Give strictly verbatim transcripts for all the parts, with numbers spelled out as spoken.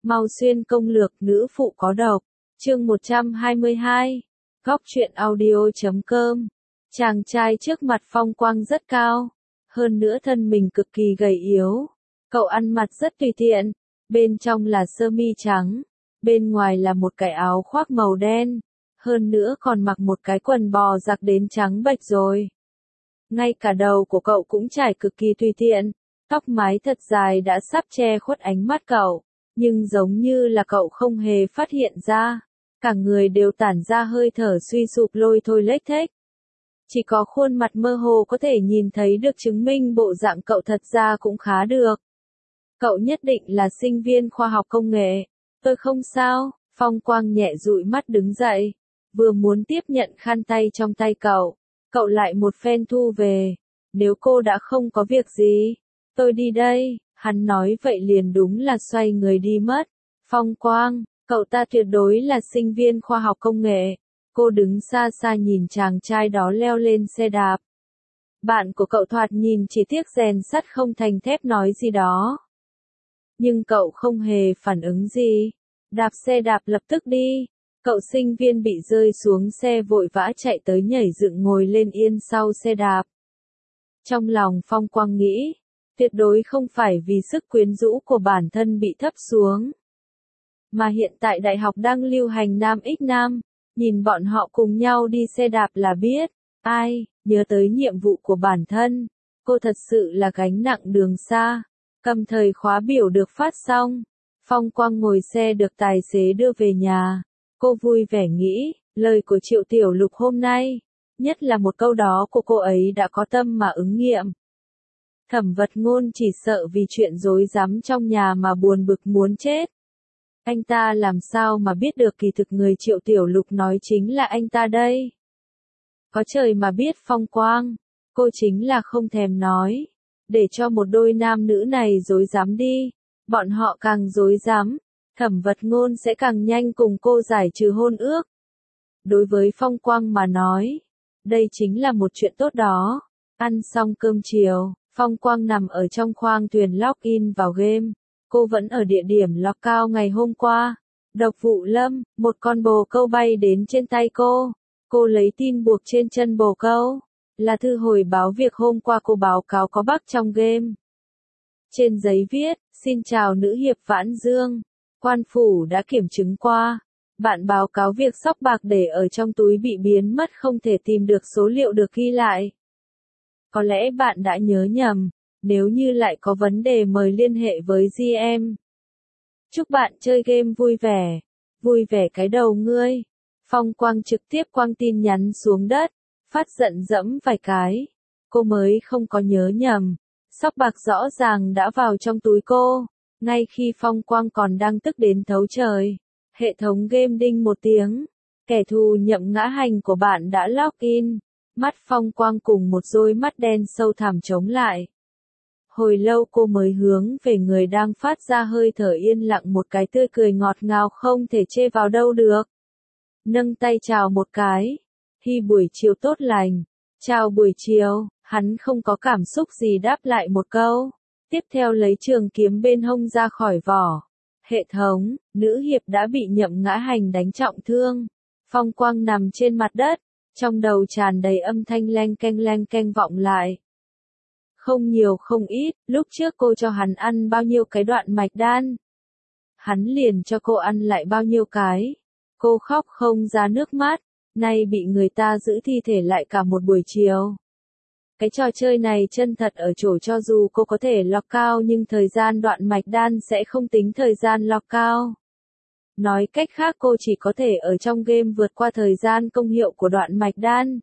Mau Xuyên công lược nữ phụ có độc. Chương một trăm hai mươi hai. Góc truyện audio chấm com. Chàng trai trước mặt phong quang rất cao, hơn nữa thân mình cực kỳ gầy yếu. Cậu ăn mặc rất tùy tiện, bên trong là sơ mi trắng, bên ngoài là một cái áo khoác màu đen, hơn nữa còn mặc một cái quần bò giặt đến trắng bệch rồi. Ngay cả đầu của cậu cũng trải cực kỳ tùy tiện, tóc mái thật dài đã sắp che khuất ánh mắt cậu, nhưng giống như là cậu không hề phát hiện ra, cả người đều tản ra hơi thở suy sụp lôi thôi lếch thếch. Chỉ có khuôn mặt mơ hồ có thể nhìn thấy được chứng minh bộ dạng cậu thật ra cũng khá được. Cậu nhất định là sinh viên khoa học công nghệ. Tôi không sao, Phong Quang nhẹ dụi mắt đứng dậy, vừa muốn tiếp nhận khăn tay trong tay cậu, cậu lại một phen thu về. Nếu cô đã không có việc gì, tôi đi đây, hắn nói vậy liền đúng là xoay người đi mất. Phong Quang, cậu ta tuyệt đối là sinh viên khoa học công nghệ. Cô đứng xa xa nhìn chàng trai đó leo lên xe đạp. Bạn của cậu thoạt nhìn chỉ tiếc rèn sắt không thành thép nói gì đó. Nhưng cậu không hề phản ứng gì. Đạp xe đạp lập tức đi. Cậu sinh viên bị rơi xuống xe vội vã chạy tới nhảy dựng ngồi lên yên sau xe đạp. Trong lòng Phong Quang nghĩ, tuyệt đối không phải vì sức quyến rũ của bản thân bị thấp xuống. Mà hiện tại đại học đang lưu hành nam x nam. Nhìn bọn họ cùng nhau đi xe đạp là biết, ai, nhớ tới nhiệm vụ của bản thân, cô thật sự là gánh nặng đường xa. Cầm thời khóa biểu được phát xong, Phong Quang ngồi xe được tài xế đưa về nhà. Cô vui vẻ nghĩ, lời của Triệu Tiểu Lục hôm nay, nhất là một câu đó của cô ấy đã có tâm mà ứng nghiệm. Thẩm Vật Ngôn chỉ sợ vì chuyện rối rắm trong nhà mà buồn bực muốn chết. Anh ta làm sao mà biết được kỳ thực người Triệu Tiểu Lục nói chính là anh ta đây? Có trời mà biết Phong Quang, cô chính là không thèm nói. Để cho một đôi nam nữ này rối rắm đi, bọn họ càng rối rắm, Thẩm Vật Ngôn sẽ càng nhanh cùng cô giải trừ hôn ước. Đối với Phong Quang mà nói, đây chính là một chuyện tốt đó. Ăn xong cơm chiều, Phong Quang nằm ở trong khoang thuyền login vào game. Cô vẫn ở địa điểm lock cao ngày hôm qua. Độc Vụ Lâm, một con bồ câu bay đến trên tay cô. Cô lấy tin buộc trên chân bồ câu. Là thư hồi báo việc hôm qua cô báo cáo có bug trong game. Trên giấy viết, xin chào nữ hiệp Vãn Dương. Quan phủ đã kiểm chứng qua. Bạn báo cáo việc sóc bạc để ở trong túi bị biến mất không thể tìm được số liệu được ghi lại. Có lẽ bạn đã nhớ nhầm. Nếu như lại có vấn đề mời liên hệ với giê em. Chúc bạn chơi game vui vẻ. Vui vẻ cái đầu ngươi. Phong Quang trực tiếp quăng tin nhắn xuống đất. Phát giận dẫm vài cái. Cô mới không có nhớ nhầm. Sóc bạc rõ ràng đã vào trong túi cô. Ngay khi Phong Quang còn đang tức đến thấu trời. Hệ thống game đinh một tiếng. Kẻ thù nhậm ngã hành của bạn đã login. Mắt Phong Quang cùng một đôi mắt đen sâu thẳm chống lại. Hồi lâu cô mới hướng về người đang phát ra hơi thở yên lặng một cái tươi cười ngọt ngào không thể chê vào đâu được. Nâng tay chào một cái. Hi buổi chiều tốt lành. Chào buổi chiều, hắn không có cảm xúc gì đáp lại một câu. Tiếp theo lấy trường kiếm bên hông ra khỏi vỏ. Hệ thống, nữ hiệp đã bị nhậm ngã hành đánh trọng thương. Phong Quang nằm trên mặt đất. Trong đầu tràn đầy âm thanh leng keng leng keng vọng lại. Không nhiều không ít, lúc trước cô cho hắn ăn bao nhiêu cái đoạn mạch đan. Hắn liền cho cô ăn lại bao nhiêu cái. Cô khóc không ra nước mắt, nay bị người ta giữ thi thể lại cả một buổi chiều. Cái trò chơi này chân thật ở chỗ cho dù cô có thể lock cao nhưng thời gian đoạn mạch đan sẽ không tính thời gian lock cao. Nói cách khác cô chỉ có thể ở trong game vượt qua thời gian công hiệu của đoạn mạch đan.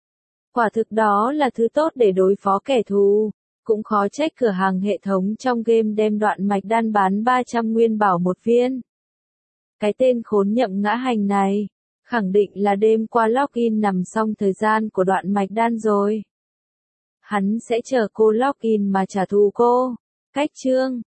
Quả thực đó là thứ tốt để đối phó kẻ thù. Cũng khó trách cửa hàng hệ thống trong game đem đoạn mạch đan bán ba trăm nguyên bảo một viên. Cái tên khốn nhậm ngã hành này, khẳng định là đêm qua login nằm xong thời gian của đoạn mạch đan rồi. Hắn sẽ chờ cô login mà trả thù cô. Cách chương